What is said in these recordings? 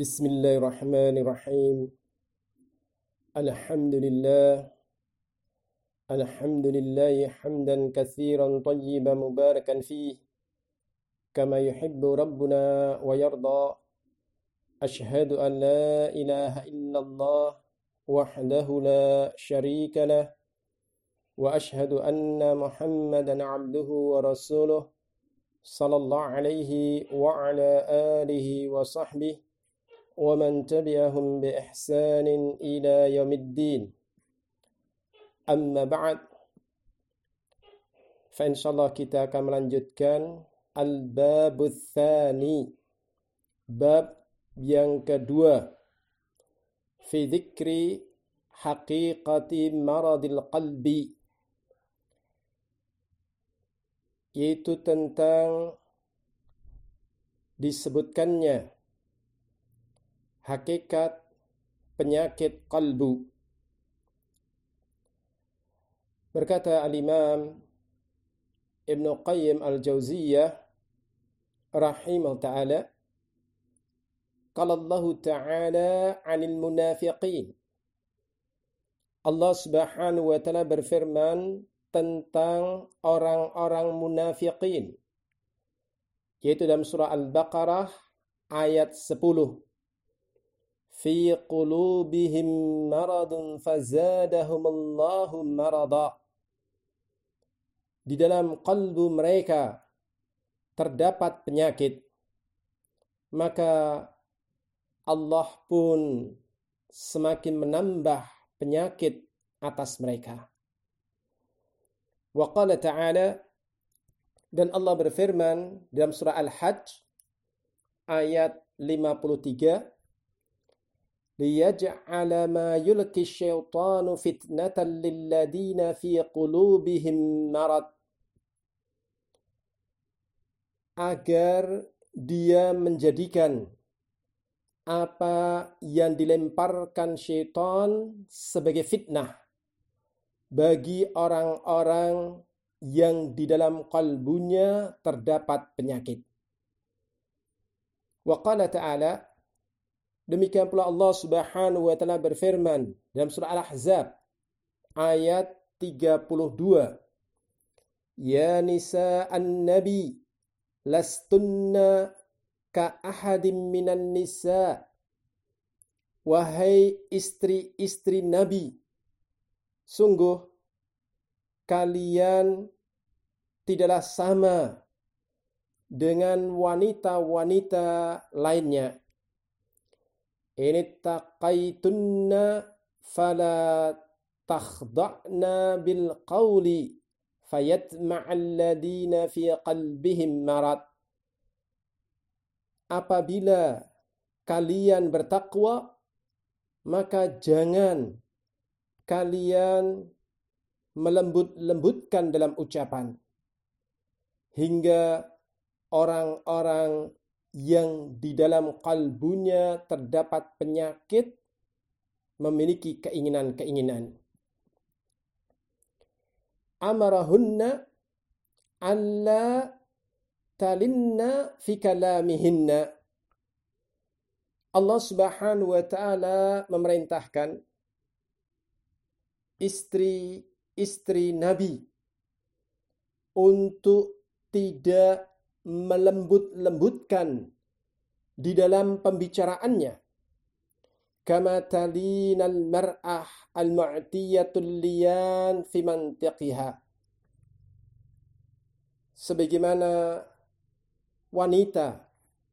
Bismillahirrahmanirrahim. Alhamdulillah. Alhamdulillahi hamdan katsiran tayyiban mubarakan fih. Kama yuhibbu rabbuna wa yarda. Ashhadu an la ilaha illallah wahdahu la syarika lah. Wa ashhadu anna Muhammadan abduhu wa rasuluh. Sallallahu alaihi wa ala alihi wa sahbihi. ومن تبعهم بإحسان إلى يوم الدين أما بعد فإنشاءالله kita akan melanjutkan Al-Babul Tsani, bab yang kedua, fi dzikri haqiqati maradil qalbi, yaitu tentang disebutkannya hakikat penyakit qalbu. Berkata Al-Imam Ibn Qayyim Al-Jauziyah rahimahullah ta'ala, qala Allah ta'ala 'anil munafiqin. Allah Subhanahu wa ta'ala berfirman tentang orang-orang munafiqin, yaitu dalam surah Al-Baqarah ayat 10. Fi qulubihim maradun fazadahumullahu marada. Di dalam kalbu mereka terdapat penyakit, maka Allah pun semakin menambah penyakit atas mereka. Wa qala ta'ala, dan Allah berfirman dalam surah Al-Hajj ayat 53, liyaj'ala ma yulqi syaitanu fitnatan lilladina fi qulubihim marad, agar dia menjadikan apa yang dilemparkan syaitan sebagai fitnah bagi orang-orang yang di dalam kalbunya terdapat penyakit. Wa qala ta'ala, demikian pula Allah Subhanahu wa ta'ala berfirman dalam surah Al-Ahzab ayat 32, ya nisa'an nabi lastunna ka ahadim minan nisa, wahai istri-istri Nabi, sungguh kalian tidaklah sama dengan wanita-wanita lainnya. In taqaitunna fala takhda'na bil qawli fayatma'al ladina fi qalbihim marad. Apabila kalian bertakwa, maka jangan kalian melembut-lembutkan dalam ucapan, hingga orang-orang yang di dalam kalbunya terdapat penyakit memiliki keinginan-keinginan. Amarahunna alla talinna fi kalamihinna. Allah Subhanahu wa ta'ala memerintahkan istri-istri Nabi untuk tidak melembut-lembutkan di dalam pembicaraannya. Kama talinal mar'ah al-mu'tiyatul liyan fi mantiqiha. Sebagaimana wanita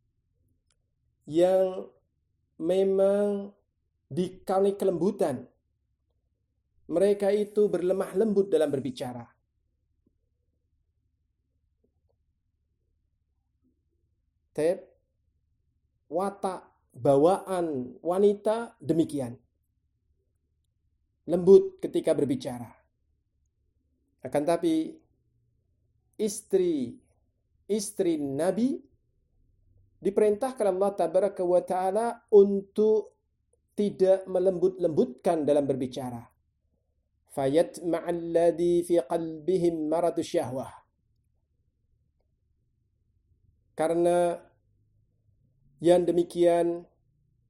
yang memang dikauni kelembutan, mereka itu berlemah lembut dalam berbicara. Watak bawaan wanita demikian, lembut ketika berbicara. Akan tapi istri Nabi diperintahkan Allah Tabaraka wa Ta'ala untuk tidak melembut-lembutkan dalam berbicara. Fayatma'al ladzi fi qalbihim maradu syahwah. Karena yang demikian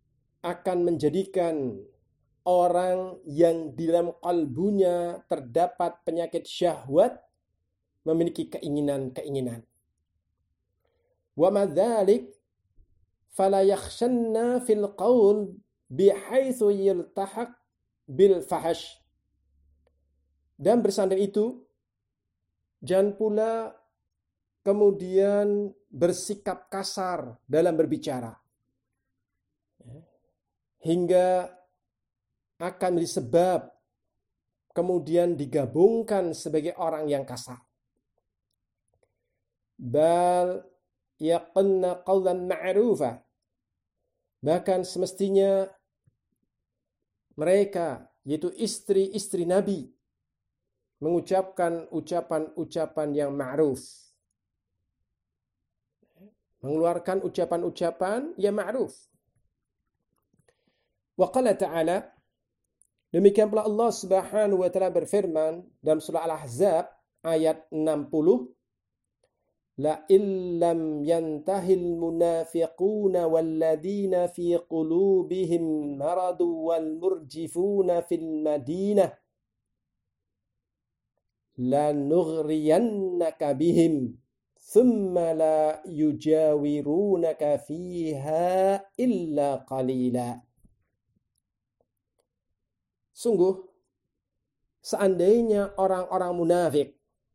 akan menjadikan orang yang di dalam kalbunya terdapat penyakit syahwat memiliki keinginan-keinginan. Wa madzalik fala yakhshanna fil qaul bihaitsu yaltahaq bil fahash. Dan bersandar itu, jangan pula kemudian bersikap kasar dalam berbicara, hingga akan menjadi sebab kemudian digabungkan sebagai orang yang kasar. Bal yaqulna qawlan ma'rufa. Bahkan semestinya mereka, yaitu istri-istri Nabi, mengucapkan ucapan-ucapan yang ma'ruf. Mengeluarkan ucapan-ucapan yang ma'ruf. Wa qala ta'ala, demikian pula Allah Subhanahu wa taala berfirman dalam surah Al-Ahzab ayat 60, la illam yantahil munafiquna walladina fi qulubihim maradu wal murjifuna fil madinah la nughriyannaka bihim thumma la yujawirunaka fiha illa qalila. Sungguh, seandainya orang-orang munafik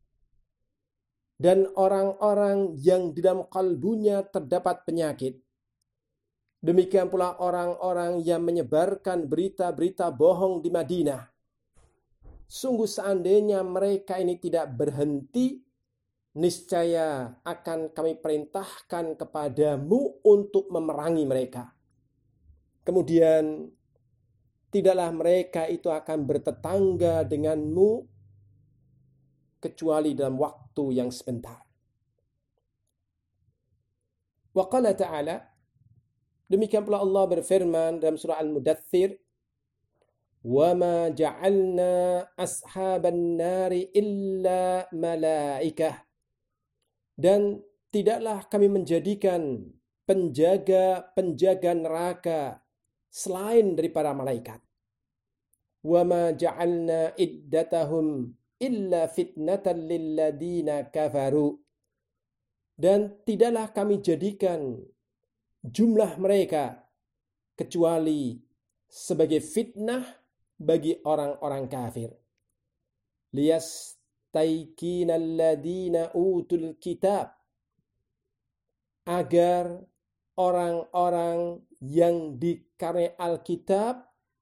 dan orang-orang yang di dalam kalbunya terdapat penyakit, demikian pula orang-orang yang menyebarkan berita-berita bohong di Madinah, sungguh seandainya mereka ini tidak berhenti, niscaya akan kami perintahkan kepadamu untuk memerangi mereka. Kemudian tidaklah mereka itu akan bertetangga denganmu kecuali dalam waktu yang sebentar. Wa qala ta'ala, demikian pula Allah berfirman dalam surah Al-Mudaththir, wa ma ja'alna ashaban nari illa malaikah. Dan tidaklah kami menjadikan penjaga-penjaga neraka selain daripada malaikat. Wa ma ja'alna iddatahum illa fitnatan lilladina kafaru. Dan tidaklah kami jadikan jumlah mereka kecuali sebagai fitnah bagi orang-orang kafir. Liyastaiqina alladina utul kitab, agar orang-orang yang dikaruniai Alkitab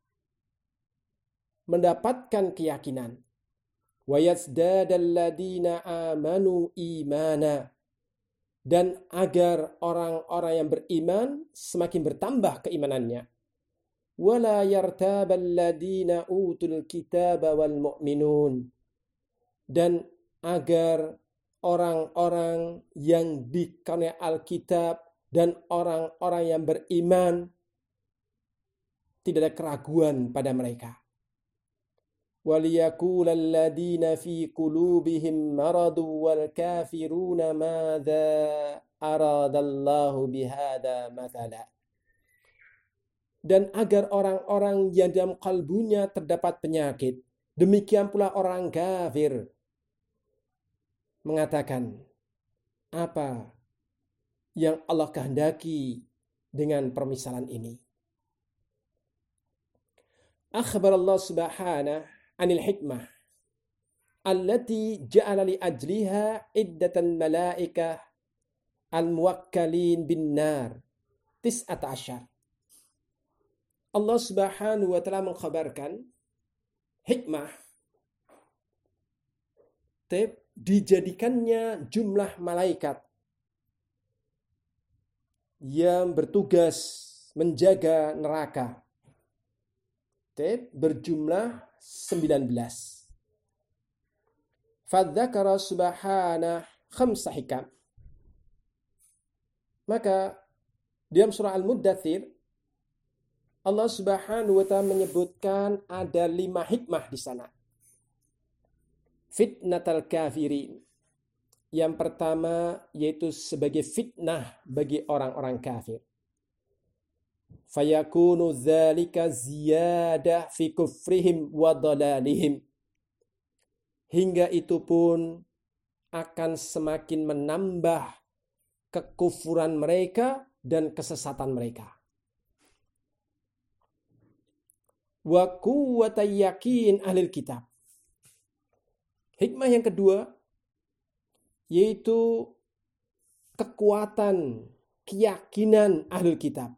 mendapatkan keyakinan. Wa yazdadal ladina amanu imana, dan agar orang-orang yang beriman semakin bertambah keimanannya. Wala yartabal ladina utul kitaba wal mu'minun, dan agar orang-orang yang dikaruniai Alkitab dan orang-orang yang beriman tidak ada keraguan pada mereka. وَلِيَقُولَ الَّذِينَ فِي قُلُوبِهِمْ مَرَضٌ وَالْكَافِرُونَ مَاذَا أَرَادَ اللَّهُ بِهَذَا مَثَلًا. Dan agar orang-orang yang dalam kalbunya terdapat penyakit, demikian pula orang kafir, mengatakan, apa yang Allah kehendaki dengan permisalan ini. Akhbar Allah subhanahu anil hikmah allati ja'ala li ajliha iddatan malaikah al-muwakkalin bin nar 19. Allah Subhanahu wa taala mengkhabarkan hikmah dijadikannya jumlah malaikat yang bertugas menjaga neraka berjumlah 19. Fadzakara subhanahu khamsa hikam. Maka dalam surah Al-Muddathir Allah Subhanahu wa taala menyebutkan ada 5 hikmah di sana. Fitnatal kafirin. Yang pertama yaitu sebagai fitnah bagi orang-orang kafir. fayakunu dzalika ziyadah fi kufrihim wa dhalalihim. Hingga itu pun akan semakin menambah kekufuran mereka dan kesesatan mereka. Wa quwwata yakin ahlil kitab. Hikmah yang kedua yaitu kekuatan keyakinan ahlul kitab.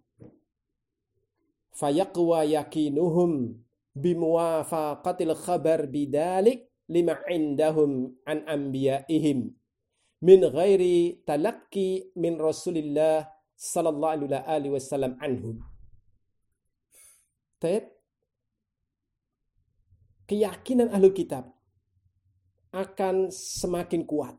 Fayaqwa yakinuhum bimuwafaqatil khabar bidalik lima indahum an anbiya'ihim min ghairi talaqi min Rasulillah sallallahu alaihi wasallam anhum. Keyakinan ahlul kitab akan semakin kuat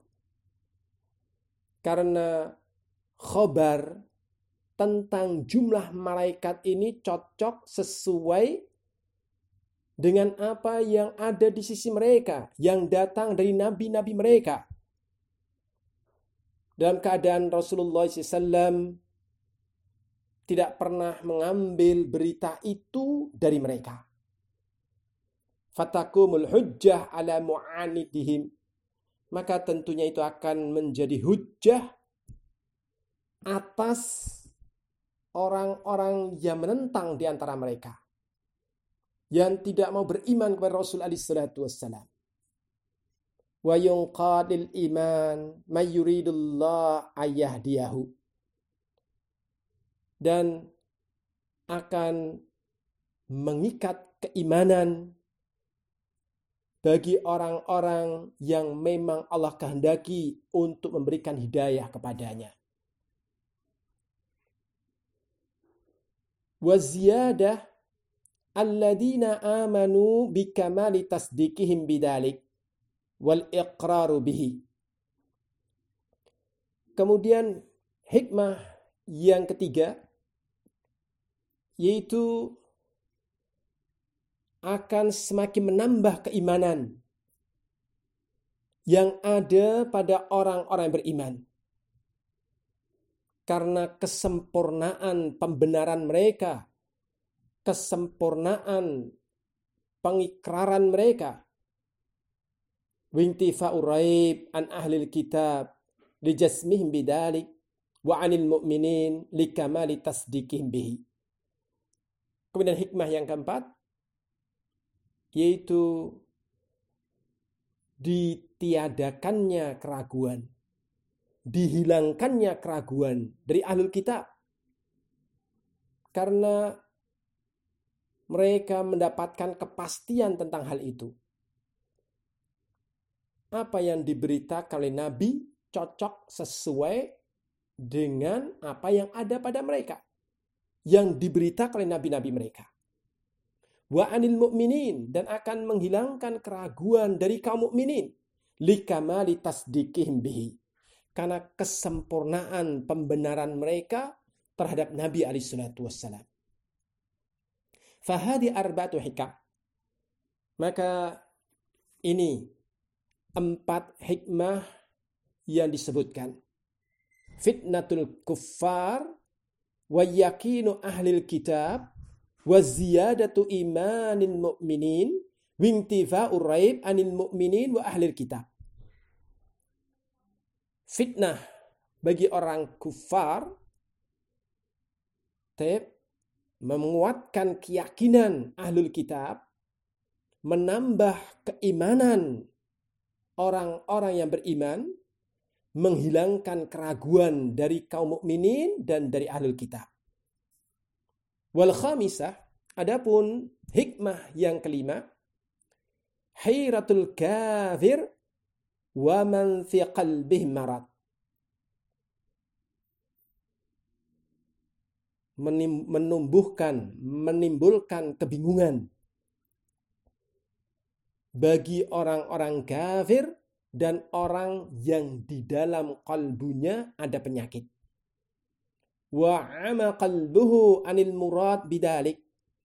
karena khabar tentang jumlah malaikat ini cocok sesuai dengan apa yang ada di sisi mereka, yang datang dari nabi-nabi mereka. Dalam keadaan Rasulullah SAW tidak pernah mengambil berita itu dari mereka. Fatakumul hujjah ala mu'anidihim. Maka tentunya itu akan menjadi hujjah atas orang-orang yang menentang di antara mereka, yang tidak mau beriman kepada Rasul alaihi salatu wassalam. Wa yunqadil iman may yuridullah ayyahdiyahu. Dan akan mengikat keimanan bagi orang-orang yang memang Allah kehendaki untuk memberikan hidayah kepadanya. Wa ziyadah alladzina amanu bikamali tasdiqihim bidalik wal iqraru bihi. Kemudian hikmah yang ketiga yaitu akan semakin menambah keimanan yang ada pada orang-orang yang beriman. Karena kesempurnaan pembenaran mereka, kesempurnaan pengikraran mereka. Wintifa'ur raib an ahlil kitab lijasmihim bidalik wa anil mu'minin likamali tasdiqihim bihi. Kemudian hikmah yang keempat yaitu ditiadakannya keraguan, dihilangkannya keraguan dari ahlul kitab. Karena mereka mendapatkan kepastian tentang hal itu. Apa yang diberitakan oleh Nabi cocok sesuai dengan apa yang ada pada mereka, yang diberitakan oleh nabi-nabi mereka. Wa anil mu'minin, dan akan menghilangkan keraguan dari kaum mukminin likamali tasdiqihim bihi, karena kesempurnaan pembenaran mereka terhadap Nabi alaihi salatu wassalam. Fahadi arba'atu hikam. Maka ini 4 hikmah yang disebutkan. Fitnatul kuffar wa yakinu ahlil kitab wa ziyadatu imanin mu'minin wintifa'ur raib anil mu'minin wa ahlil kitab. Fitnah bagi orang kufar menguatkan keyakinan ahlul kitab, menambah keimanan orang-orang yang beriman, menghilangkan keraguan dari kaum mukminin dan dari ahlul kitab. Wal khamisah, adapun hikmah yang kelima, hairatul kafir wa man fi qalbihi marad. Menimbulkan kebingungan bagi orang-orang kafir dan orang yang di dalam kalbunya ada penyakit. Wa ama qalbuhu anil murad bidalik.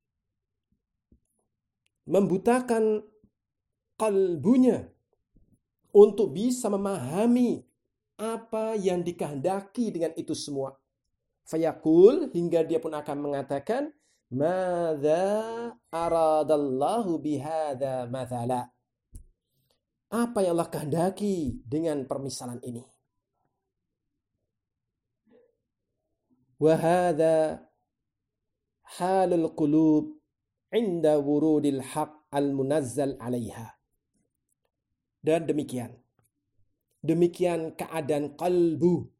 Membutakan kalbunya untuk bisa memahami apa yang dikehendaki dengan itu semua. Fayaqul, hingga dia pun akan mengatakan, madza aradallahu bihadza mathala. Apa yang Allah kehendaki dengan permisalan ini? Wa hadza halul qulub inda wurudil haq al-munazzal 'alaiha. Dan demikian keadaan qalbu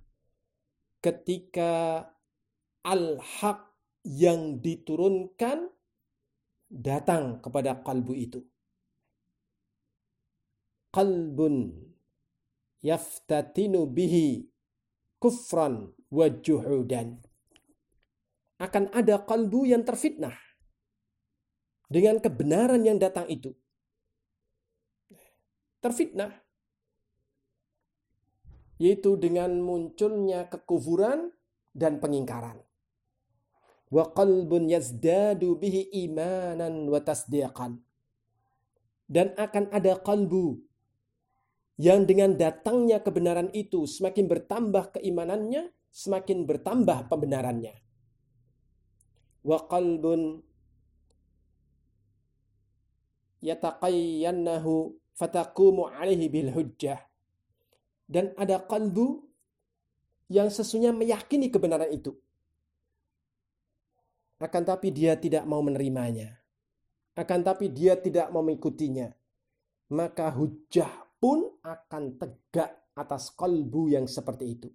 ketika al-haq yang diturunkan datang kepada kalbu itu. Qalbun yaftatinu bihi kufran wa juhudan. Akan ada kalbu yang terfitnah dengan kebenaran yang datang itu. Terfitnah, yaitu dengan munculnya kekufuran dan pengingkaran. Wa qalbun yazdadu bihi imanan wa tasdiqan. Dan akan ada kalbu yang dengan datangnya kebenaran itu semakin bertambah keimanannya, semakin bertambah pembenarannya. Wa qalbun yataqayyannahu fataqumu alaihi bil hujjah. Dan ada kalbu yang sesungguhnya meyakini kebenaran itu. Akan tapi dia tidak mau menerimanya. Akan tapi dia tidak mau mengikutinya. Maka hujjah pun akan tegak atas kalbu yang seperti itu.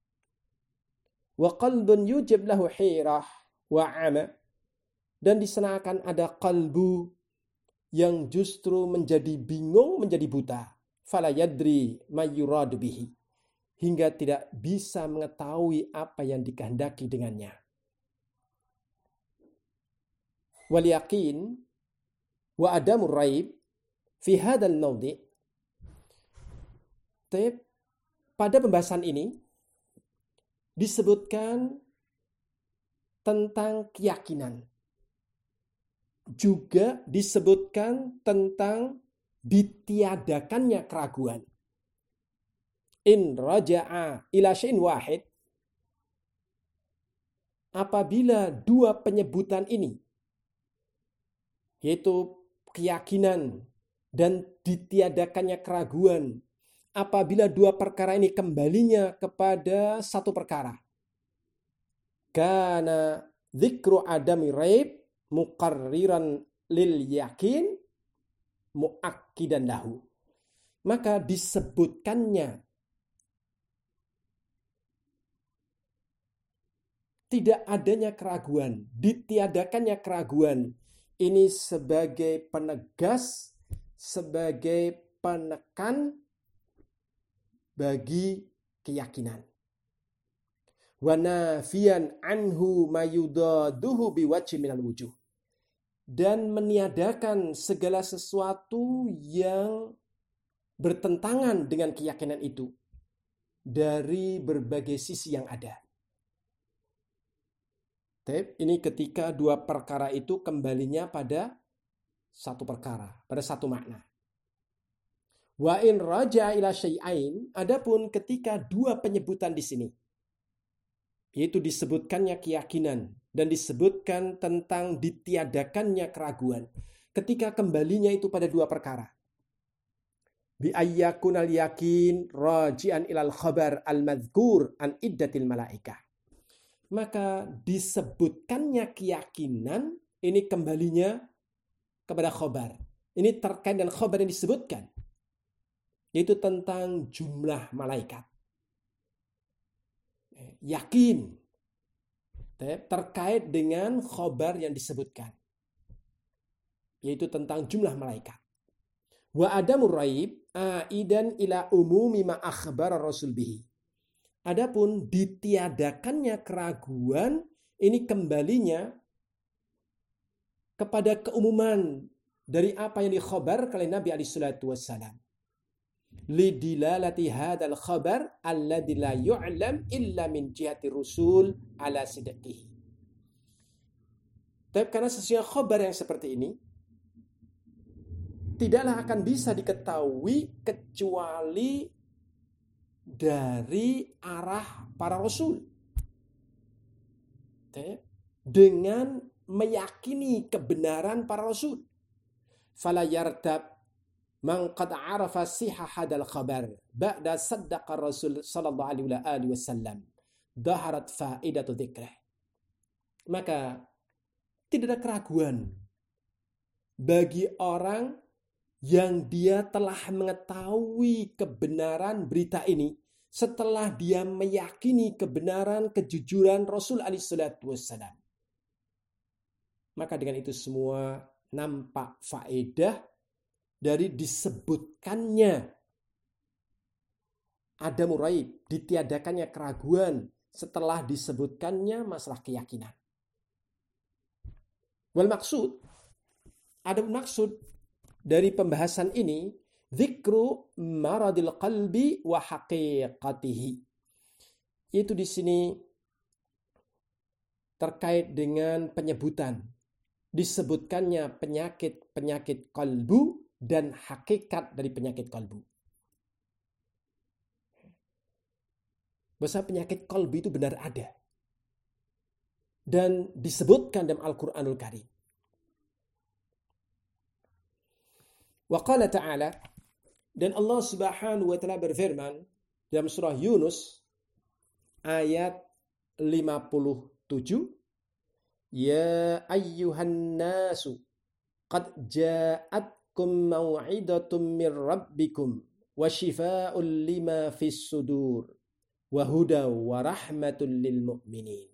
Wa qalbun yujib lahu hirah wa ama. Dan di sana akan ada kalbu yang justru menjadi bingung, menjadi buta. Fala yadri mayyuradu bihi. Hingga tidak bisa mengetahui apa yang dikehendaki dengannya. Wal yaqin wa adamur raib fi hadzal mawdi'. Pada pembahasan ini disebutkan tentang keyakinan. Juga disebutkan tentang ditiadakannya keraguan. In raja'a ila syai'in wahid. Apabila dua penyebutan ini, yaitu keyakinan dan ditiadakannya keraguan, apabila dua perkara ini kembalinya kepada satu perkara, kana dzikru adami raib muqarriran lil yakin muakkidan lahu. Maka disebutkannya tidak adanya keraguan, ditiadakannya keraguan, ini sebagai penegas, sebagai penekan bagi keyakinan. Wa nafiyan anhu mayudaduhu biwajhi minal wujuh. Dan meniadakan segala sesuatu yang bertentangan dengan keyakinan itu dari berbagai sisi yang ada. Ini ketika dua perkara itu kembalinya pada satu perkara, pada satu makna. Wa in raja'a ila syai'ain, adapun ketika dua penyebutan di sini, yaitu disebutkannya keyakinan dan disebutkan tentang ditiadakannya keraguan, ketika kembalinya itu pada dua perkara. Bi ayyakunal yakin raji'an ilal khabar al-madhkur an iddatil malaikah. Maka disebutkannya keyakinan ini kembalinya kepada khabar. Ini terkait dengan khabar yang disebutkan, yaitu tentang jumlah malaikat. Yakin terkait dengan khabar yang disebutkan, yaitu tentang jumlah malaikat. Wa adamur raib aidan ila umumi ma akhbara rasul bihi. Adapun ditiadakannya keraguan ini kembalinya kepada keumuman dari apa yang dikhabarkan oleh Nabi alaihi salatu wassalam. Lidilalati hadzal khabar alladzi la yu'lam illa min jihati rusul ala sidqihi. Tapi karena sesungguhnya khabar yang seperti ini tidaklah akan bisa diketahui kecuali dari arah para rasul. dengan meyakini kebenaran para rasul. Fala yartab man qad arafa sihah hadal khabar ba'da saddaqa Rasul sallallahu alaihi wasallam daharat faidatu dzikrih. Maka tidak ada keraguan bagi orang yang dia telah mengetahui kebenaran berita ini setelah dia meyakini kebenaran kejujuran Rasul alaihi salatu wassalam. Maka dengan itu semua nampak faedah dari disebutkannya ada muraib, ditiadakannya keraguan setelah disebutkannya masalah keyakinan. Wal maksud, ada maksud dari pembahasan ini, dzikru maradil qalbi wa haqiqatihi. Itu di sini terkait dengan penyebutan, disebutkannya penyakit-penyakit kalbu dan hakikat dari penyakit kalbu. Bahwa penyakit kalbu itu benar ada. Dan disebutkan dalam Al-Quranul Karim. Wa qala ta'ala, dan Allah subhanahu wa ta'ala berfirman dalam surah Yunus ayat 57, Ya ayyuhan nasu qad ja'atkum maw'idatum min rabbikum wa shifaa'un lima fis sudur wa huda wa rahmatul lil mu'minin.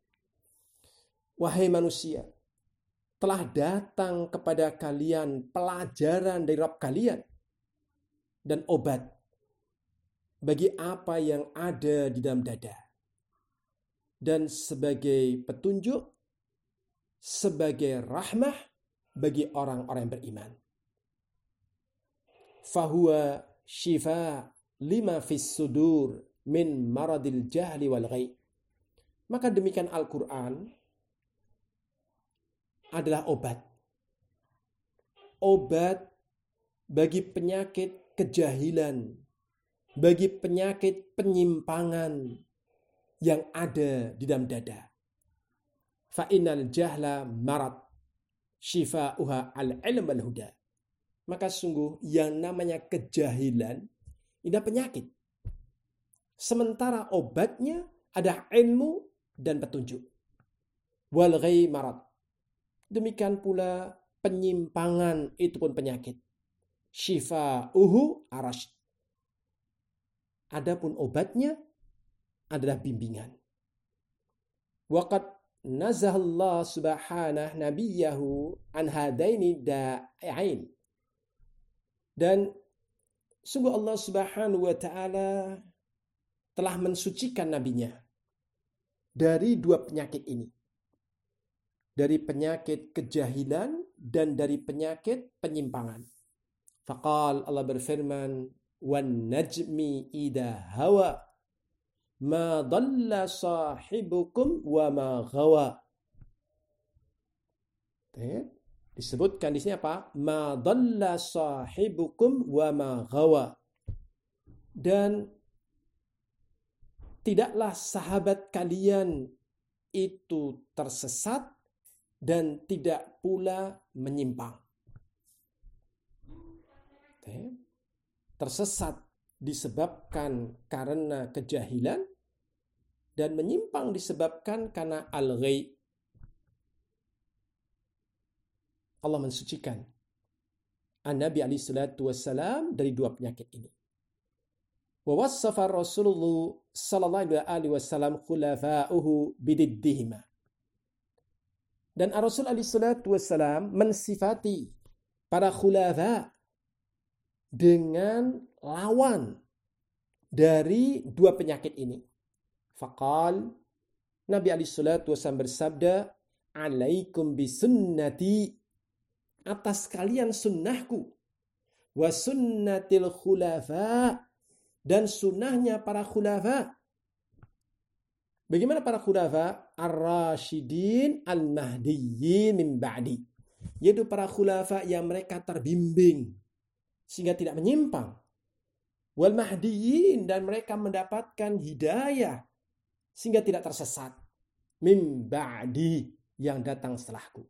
Wahai manusia, telah datang kepada kalian pelajaran dari Rabb kalian dan obat bagi apa yang ada di dalam dada, dan sebagai petunjuk, sebagai rahmah bagi orang-orang yang beriman. Fahuwa shifa lima fis sudur min maradil jahli wal ghaib. Maka demikian Al-Quran adalah obat. Obat bagi penyakit kejahilan, bagi penyakit penyimpangan yang ada di dalam dada. Fa'innal jahla marad, shifa'uha al-ilm wal huda. Maka sungguh yang namanya kejahilan ini penyakit. Sementara obatnya ada ilmu dan petunjuk. Wal ghaib marad. Demikian pula penyimpangan itu pun penyakit. Shifa'uhu arash. Adapun obatnya adalah bimbingan. Waqad nazahallah subhanahu nabiyahu an hadaini da'ain. Dan sungguh Allah subhanahu wa ta'ala telah mensucikan nabinya dari dua penyakit ini. Dari penyakit kejahilan dan dari penyakit penyimpangan. Faqal, Allah berfirman, wan najmi idha hawa ma dhalla sahibukum wa ma ghawa. Disebutkan di sini apa? Ma dhalla sahibukum wa ma ghawa. Dan tidaklah sahabat kalian itu tersesat dan tidak pula menyimpang. Tersesat disebabkan karena kejahilan dan menyimpang disebabkan karena al-ghaib. Allah mensucikan An-Nabi alaihi salatu wassalam dari dua penyakit ini. Wa wassafa Rasulullah sallallahu alaihi wasallam khulafa'uhu bididdihima. Dan Rasul alaihi salatu wassalam mensifati para khulafa dengan lawan dari dua penyakit ini. Faqal, Nabi alaihi salatu wassalam bersabda, alaikum bisunnati, atas kalian sunnahku, wa sunnatil khulafa, dan sunnahnya para khulafa. Bagaimana para khulafa? Ar-Rasyidin al-Mahdiyyin min ba'di. Yaitu para khulafa yang mereka terbimbing sehingga tidak menyimpang. Wal Mahdiyyin, dan mereka mendapatkan hidayah sehingga tidak tersesat. Mim ba'di, yang datang setelahku.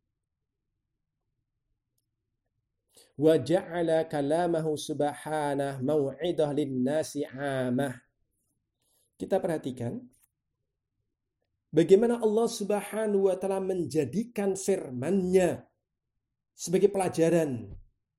Wa ja'ala kalamahu subhanah mau'idah linnasi 'amah. Kita perhatikan bagaimana Allah Subhanahu wa taala menjadikan firman-Nya sebagai pelajaran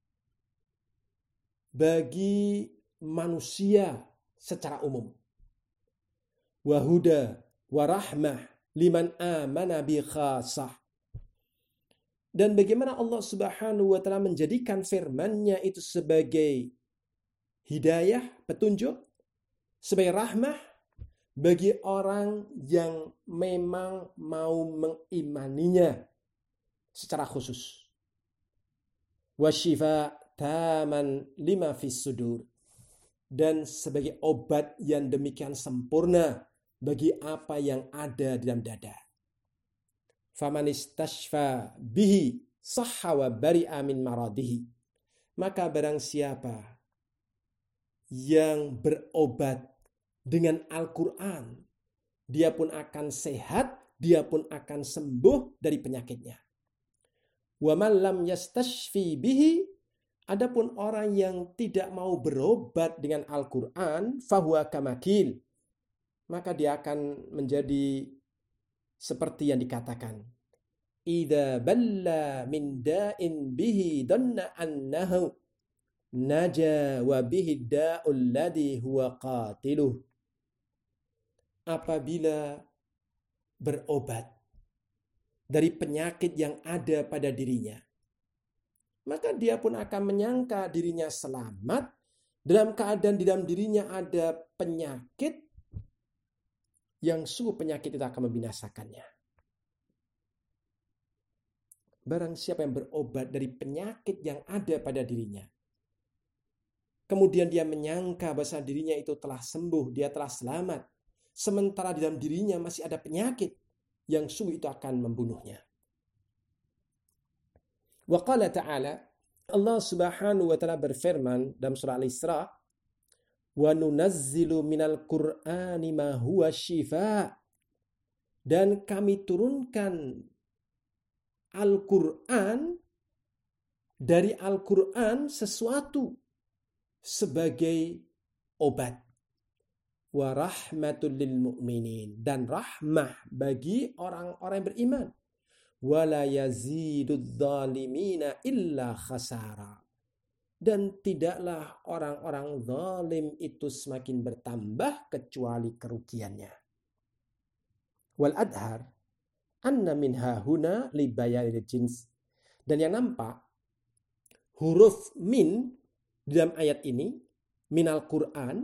bagi manusia secara umum. Wa huda wa rahmah liman amana bi khasah. Dan bagaimana Allah Subhanahu wa taala menjadikan firman-Nya itu sebagai hidayah, petunjuk, sebagai rahmah bagi orang yang memang mau mengimaninya secara khusus. Wa syifa taman lima fis sudur. Dan sebagai obat yang demikian sempurna bagi apa yang ada di dalam dada. Faman istashfa bihi sahha wa bari'a min maradihi. Maka barang siapa yang berobat dengan Al-Quran, dia pun akan sehat, dia pun akan sembuh dari penyakitnya. Wa man lam yastashfi bihi, adapun orang yang tidak mau berobat dengan Al-Quran, fahuwa kamakil, maka dia akan menjadi seperti yang dikatakan, idza balla min da'in bihi dhanna annahu naja wa bihi da'ul ladhi huwa qatiluh. Apabila berobat dari penyakit yang ada pada dirinya, maka dia pun akan menyangka dirinya selamat dalam keadaan di dalam dirinya ada penyakit yang sungguh penyakit itu akan membinasakannya. Barang siapa yang berobat dari penyakit yang ada pada dirinya, kemudian dia menyangka bahwa dirinya itu telah sembuh, dia telah selamat, sementara di dalam dirinya masih ada penyakit yang sungguh itu akan membunuhnya. Wa qala ta'ala, Allah Subhanahu wa taala berfirman dalam surah Al-Isra, wa nunazzilu minal Qur'ani ma huwa syifa. Dan kami turunkan Al-Quran, dari Al-Quran sesuatu sebagai obat. Wa rahmatul lil mu'minin, dan rahmah bagi orang-orang yang beriman. Wa la yazidudz zalimina illa khasara. Dan tidaklah orang-orang zalim itu semakin bertambah kecuali kerugiannya. Wal adhar anna minha huna li bayanil jins. Dan yang nampak huruf min dalam ayat ini minal Quran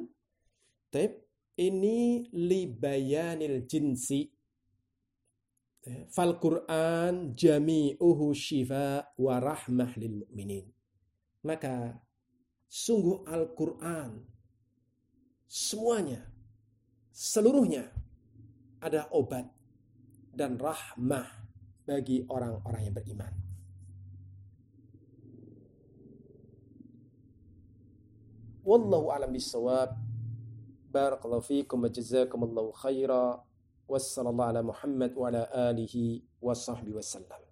ini li bayanil jinsi. Fal Quran jami'uhu syifa wa rahmah lil mu'minin. Maka sungguh Al-Quran semuanya, seluruhnya adalah obat dan rahmah bagi orang-orang yang beriman. Wallahu a'lam bissawab. Barakallahu fiikum wa jazakumullahu khaira. Wassallallahu ala Muhammad wa ala alihi wa sahbihi wasallam.